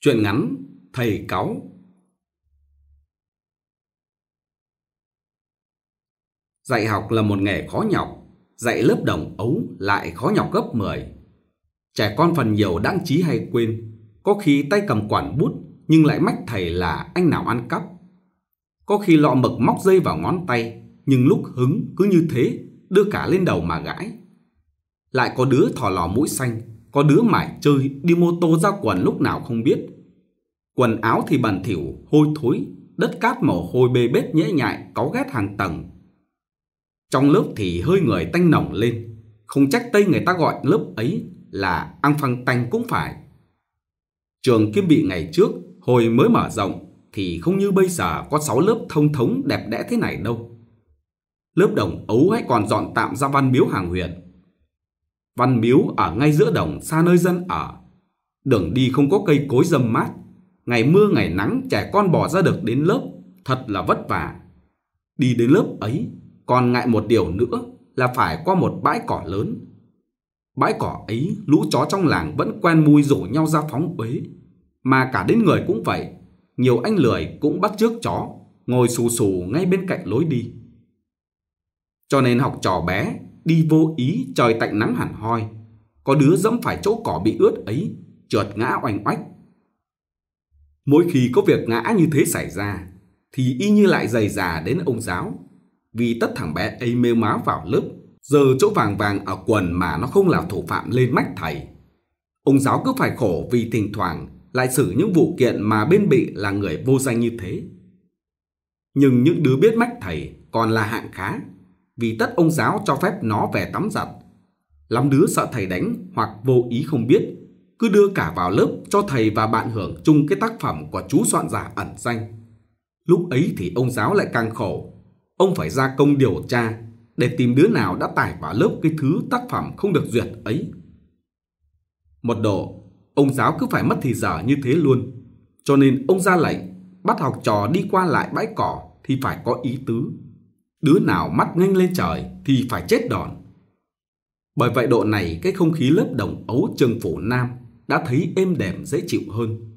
Truyện ngắn Thầy Cáu. Dạy học là một nghề khó nhọc, dạy lớp đồng ấu lại khó nhọc gấp 10. Trẻ con phần nhiều đãng trí hay quên, có khi tay cầm quản bút nhưng lại mách thầy là anh nào ăn cắp. Có khi lọ mực móc dây vào ngón tay, nhưng lúc hứng cứ như thế đưa cả lên đầu mà gãi. Lại có đứa thò lò mũi xanh, có đứa mải chơi đi mô tô ra quần lúc nào không biết. Quần áo thì bẩn thỉu, hôi thối, đất cát mồ hôi bê bết nhễ nhại, cáu ghét hàng tầng. Trong lớp thì hơi người tanh nồng lên, không trách Tây người ta gọi lớp ấy là ăn phăng tanh cũng phải. Trường Kim Bị ngày trước, hồi mới mở rộng, thì không như bây giờ có 6 lớp thông thống đẹp đẽ thế này đâu. Lớp đồng ấu hãy còn dọn tạm ra Văn Miếu hàng huyện. Văn Miếu ở ngay giữa đồng, xa nơi dân ở. Đường đi không có cây cối râm mát, ngày mưa ngày nắng trẻ con bỏ ra được đến lớp, thật là vất vả. Đi đến lớp ấy còn ngại một điều nữa là phải qua một bãi cỏ lớn. Bãi cỏ ấy lũ chó trong làng vẫn quen mui rủ nhau ra phóng uế, mà cả đến người cũng vậy. Nhiều anh lười cũng bắt chước chó, ngồi xù xù ngay bên cạnh lối đi. Cho nên học trò bé đi vô ý trời tạnh nắng hẳn hoi, có đứa dẫm phải chỗ cỏ bị ướt ấy, trượt ngã oanh oách. Mỗi khi có việc ngã như thế xảy ra thì y như lại giày già đến ông giáo, vì tất thằng bé ấy mêu máo vào lớp, giờ chỗ vàng vàng ở quần mà nó không là thủ phạm lên mách thầy. Ông giáo cứ phải khổ vì thỉnh thoảng lại xử những vụ kiện mà bên bị là người vô danh như thế. Nhưng những đứa biết mách thầy còn là hạng khá, vì tất ông giáo cho phép nó về tắm giặt. Lắm đứa sợ thầy đánh hoặc vô ý không biết, cứ đưa cả vào lớp cho thầy và bạn hưởng chung cái tác phẩm của chú soạn giả ẩn danh. Lúc ấy thì ông giáo lại càng khổ, ông phải ra công điều tra để tìm đứa nào đã tải vào lớp cái thứ tác phẩm không được duyệt ấy. Một độ, ông giáo cứ phải mất thì giờ như thế luôn. Cho nên ông ra lệnh bắt học trò đi qua lại bãi cỏ thì phải có ý tứ. Đứa nào mắt nghênh lên trời thì phải chết đòn. Bởi vậy độ này cái không khí lớp đồng ấu trường Phủ Nam đã thấy êm đềm dễ chịu hơn.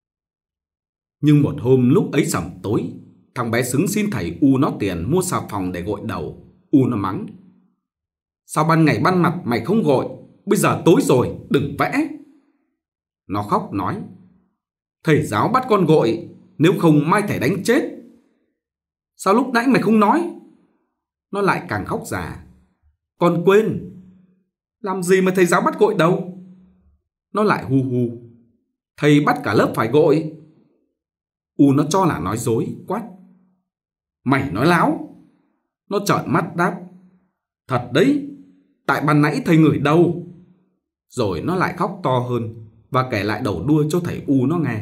Nhưng một hôm lúc ấy sẩm tối, thằng bé xứng xin thầy U nó tiền mua xà phòng để gội đầu. U nó mắng: "Sao ban ngày ban mặt mày không gội, bây giờ tối rồi đừng vẽ." Nó khóc nói: "Thầy giáo bắt con gội, nếu không mai thầy đánh chết." "Sao lúc nãy mày không nói?" Nó lại càng khóc già: "Con quên." "Làm gì mà thầy giáo bắt gội đâu?" Nó lại hu hu: "Thầy bắt cả lớp phải gội." U nó cho là nói dối, quát: "Mày nói láo." Nó trợn mắt đáp: "Thật đấy, tại ban nãy thầy ngửi đâu." Rồi nó lại khóc to hơn và kể lại đầu đuôi cho thầy U nó nghe.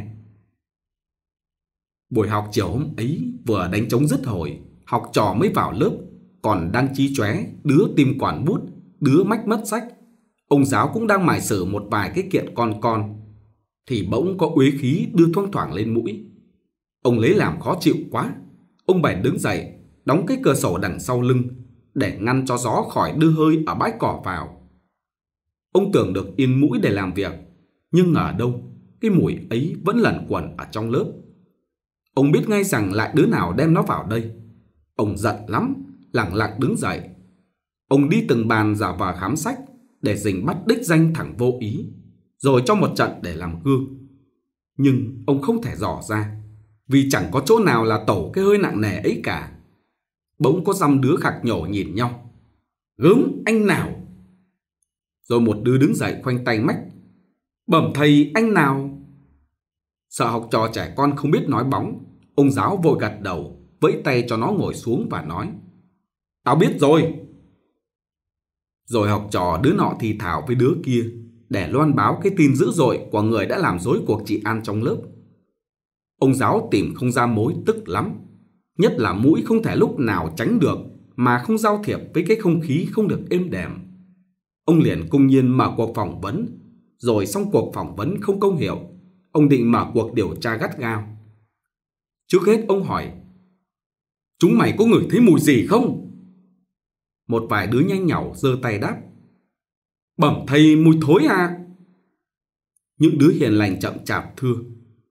Buổi học chiều hôm ấy vừa đánh trống dứt hồi, học trò mới vào lớp, còn đang chí chóe, đứa tìm quản bút, đứa mách mất sách. Ông giáo cũng đang mải xử một vài cái kiện con, thì bỗng có uế khí đưa thoang thoảng lên mũi. Ông lấy làm khó chịu quá, ông bèn đứng dậy, đóng cái cửa sổ đằng sau lưng để ngăn cho gió khỏi đưa hơi ở bãi cỏ vào. Ông tưởng được yên mũi để làm việc, nhưng ngờ đâu cái mùi ấy vẫn lẩn quẩn ở trong lớp. Ông biết ngay rằng lại đứa nào đem nó vào đây. Ông giận lắm, lẳng lặng đứng dậy. Ông đi từng bàn giả vờ khám sách để dình bắt đích danh thằng vô ý, rồi cho một trận để làm gương. Nhưng ông không thể dò ra, vì chẳng có chỗ nào là tẩu cái hơi nặng nề ấy cả. Bỗng có dăm đứa khạc nhổ nhìn nhau: "Gớm anh nào?" Rồi một đứa đứng dậy khoanh tay mách: "Bẩm thầy anh nào." Sợ học trò trẻ con không biết nói bóng, ông giáo vội gật đầu, vẫy tay cho nó ngồi xuống và nói: "Tao biết rồi." Rồi học trò đứa nọ thì thào với đứa kia để loan báo cái tin dữ dội của người đã làm rối cuộc trị an trong lớp. Ông giáo tìm không ra mối tức lắm, nhất là mũi không thể lúc nào tránh được mà không giao thiệp với cái không khí không được êm đềm. Ông liền công nhiên mở cuộc phỏng vấn, rồi xong cuộc phỏng vấn không công hiệu, ông định mở cuộc điều tra gắt gao. Trước hết ông hỏi: "Chúng mày có ngửi thấy mùi gì không?" Một vài đứa nhanh nhảu giơ tay đáp: "Bẩm thầy, mùi thối à." Những đứa hiền lành chậm chạp thưa: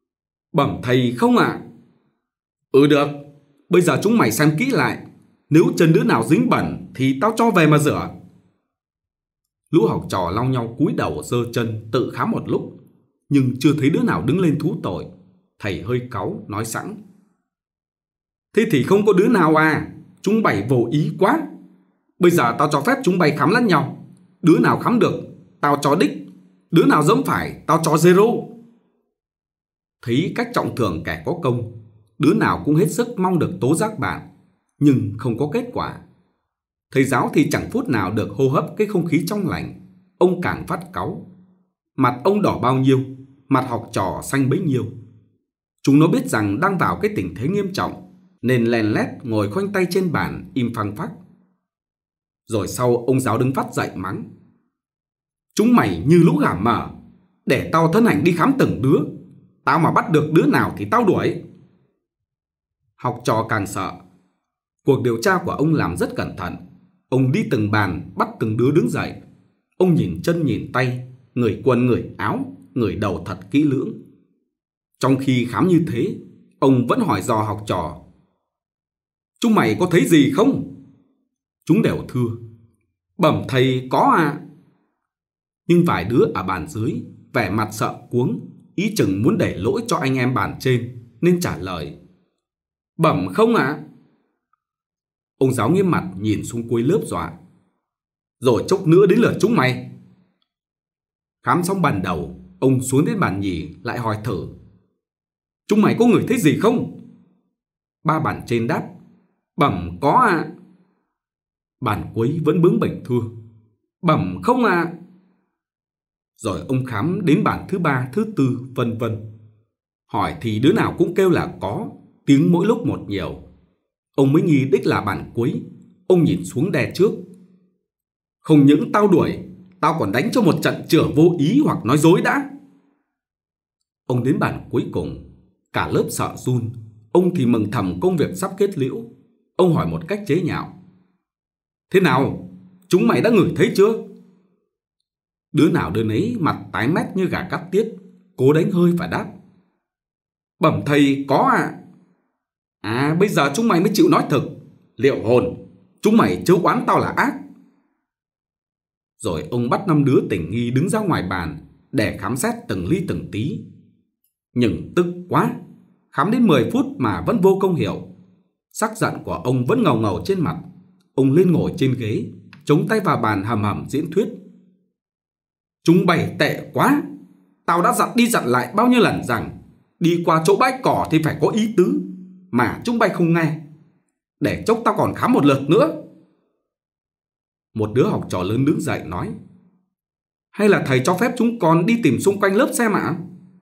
Bẩm thầy không ạ. Ừ được, bây giờ chúng mày xem kỹ lại. Nếu chân đứa nào dính bẩn thì tao cho về mà rửa. Lũ học trò lau nhau cúi đầu giơ chân tự khám một lúc, nhưng chưa thấy đứa nào đứng lên thú tội. Thầy hơi cáu nói sẵn: Thế thì không có đứa nào à? Chúng bày vô ý quá. Bây giờ tao cho phép chúng bay khám lẫn nhau. Đứa nào khám được tao cho đích, đứa nào dẫm phải tao cho zero. Thấy cách trọng thưởng kẻ có công, đứa nào cũng hết sức mong được tố giác bạn, nhưng không có kết quả. Thầy giáo thì chẳng phút nào được hô hấp cái không khí trong lành. Ông càng phát cáu. Mặt ông đỏ bao nhiêu, mặt học trò xanh bấy nhiêu. Chúng nó biết rằng đang vào cái tình thế nghiêm trọng, nên lèn lét ngồi khoanh tay trên bàn im phăng phắc. Rồi sau ông giáo đứng phát dậy mắng: Chúng mày như lũ gà mờ, để tao thân hành đi khám từng đứa. Tao mà bắt được đứa nào thì tao đuổi. Học trò càng sợ. Cuộc điều tra của ông làm rất cẩn thận. Ông đi từng bàn bắt từng đứa đứng dậy. Ông nhìn chân nhìn tay, người quần người áo, người đầu thật kỹ lưỡng. Trong khi khám như thế, ông vẫn hỏi dò học trò: Chúng mày có thấy gì không? Chúng đều thưa: Bẩm thầy có à. Nhưng vài đứa ở bàn dưới vẻ mặt sợ cuống, ý chừng muốn để lỗi cho anh em bàn trên, nên trả lời: Bẩm không ạ. Ông giáo nghiêm mặt nhìn xuống cuối lớp dọa: Rồi chốc nữa đến lượt chúng mày. Khám xong bàn đầu, ông xuống đến bàn nhì lại hỏi thử: Chúng mày có người thấy gì không? Ba bàn trên đáp: Bẩm có ạ. Bàn cuối vẫn bướng bỉnh thưa: Bẩm không ạ. Rồi ông khám đến bàn thứ ba, thứ tư, vân vân. Hỏi thì đứa nào cũng kêu là có, tiếng mỗi lúc một nhiều. Ông mới nghi đích là bàn cuối. Ông nhìn xuống đè trước: Không những tao đuổi, tao còn đánh cho một trận chửa vô ý hoặc nói dối đã. Ông đến bàn cuối cùng, cả lớp sợ run. Ông thì mừng thầm công việc sắp kết liễu. Ông hỏi một cách chế nhạo: Thế nào, chúng mày đã ngửi thấy chưa? Đứa nào đứa nấy mặt tái mét như gà cắt tiết, cố đánh hơi và đáp: Bẩm thầy có ạ. À, bây giờ chúng mày mới chịu nói thực. Liệu hồn, chúng mày chớ oán tao là ác. Rồi ông bắt 5 đứa tình nghi đứng ra ngoài bàn để khám xét từng ly từng tí. Nhưng tức quá, khám đến 10 phút mà vẫn vô công hiệu. Sắc giận của ông vẫn ngầu ngầu trên mặt. Ông lên ngồi trên ghế, chống tay vào bàn hầm hầm diễn thuyết: Chúng bày tệ quá. Tao đã dặn đi dặn lại bao nhiêu lần rằng đi qua chỗ bãi cỏ thì phải có ý tứ, mà chúng bay không nghe. Để chốc tao còn khám một lượt nữa. Một đứa học trò lớn đứng dậy nói: Hay là thầy cho phép chúng con đi tìm xung quanh lớp xem ạ?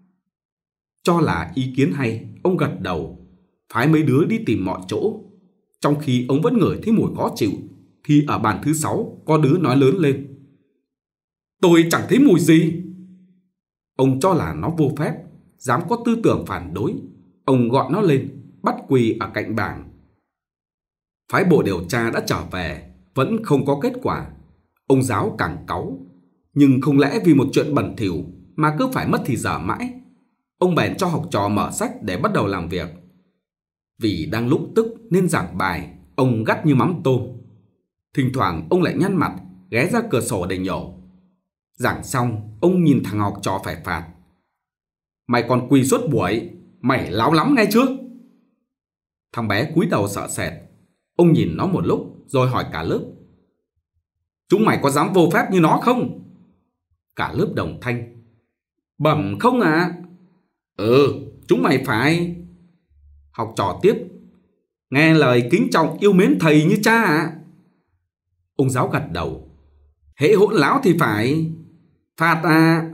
Cho là ý kiến hay, ông gật đầu, phái mấy đứa đi tìm mọi chỗ. Trong khi ông vẫn ngửi thấy mùi khó chịu, thì ở bàn thứ 6 có đứa nói lớn lên: Tôi chẳng thấy mùi gì. Ông cho là nó vô phép, dám có tư tưởng phản đối. Ông gọi nó lên, bắt quỳ ở cạnh bảng. Phái bộ điều tra đã trở về, vẫn không có kết quả. Ông giáo càng cáu. Nhưng không lẽ vì một chuyện bẩn thỉu mà cứ phải mất thì giờ mãi. Ông bèn cho học trò mở sách để bắt đầu làm việc. Vì đang lúc tức nên giảng bài, ông gắt như mắm tôm. Thỉnh thoảng ông lại nhăn mặt, ghé ra cửa sổ để nhổ. Giảng xong, ông nhìn thằng học trò phải phạt: Mày còn quỳ suốt buổi, mày láo lắm nghe chưa? Thằng bé cúi đầu sợ sệt. Ông nhìn nó một lúc rồi hỏi cả lớp: Chúng mày có dám vô phép như nó không? Cả lớp đồng thanh: Bẩm không ạ. Ừ, chúng mày phải. Học trò tiếp: Nghe lời kính trọng yêu mến thầy như cha ạ. Ông giáo gật đầu: Hễ hỗn láo thì phải phạt à.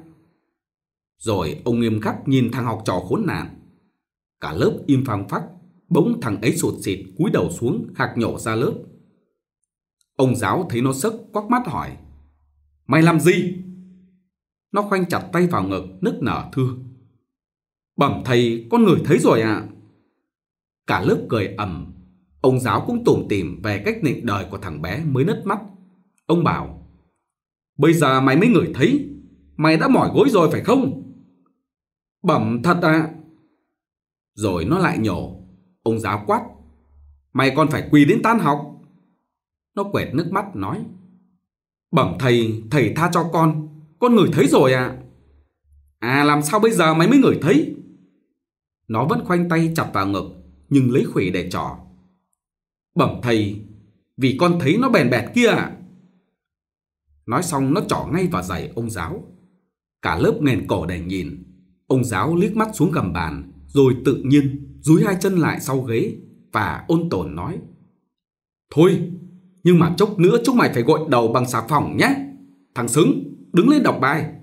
Rồi ông nghiêm khắc nhìn thằng học trò khốn nạn. Cả lớp im phăng phắc. Bỗng thằng ấy sụt sịt cúi đầu xuống khạc nhổ ra lớp. Ông giáo thấy nó sấc, quắc mắt hỏi: Mày làm gì? Nó khoanh chặt tay vào ngực nức nở thưa: Bẩm thầy, con ngửi thấy rồi ạ. Cả lớp cười ầm. Ông giáo cũng tủm tỉm về cách nịnh đời của thằng bé mới nứt mắt. Ông bảo: Bây giờ mày mới ngửi thấy. Mày đã mỏi gối rồi phải không? Bẩm thật ạ. Rồi nó lại nhổ. Ông giáo quát: Mày còn phải quỳ đến tan học. Nó quệt nước mắt nói: Bẩm thầy, thầy tha cho con ngửi thấy rồi ạ. À, làm sao bây giờ mày mới ngửi thấy? Nó vẫn khoanh tay chặt vào ngực, nhưng lấy khuỷu để trỏ. Bẩm thầy, vì con thấy nó bèn bẹt kia ạ. Nói xong nó trỏ ngay vào giày ông giáo. Cả lớp nghèn cổ để nhìn. Ông giáo liếc mắt xuống gầm bàn, rồi tự nhiên dúi hai chân lại sau ghế và ôn tồn nói: Thôi, nhưng mà chốc nữa chúng mày phải gội đầu bằng xà phòng nhé. Thằng Xứng, đứng lên đọc bài.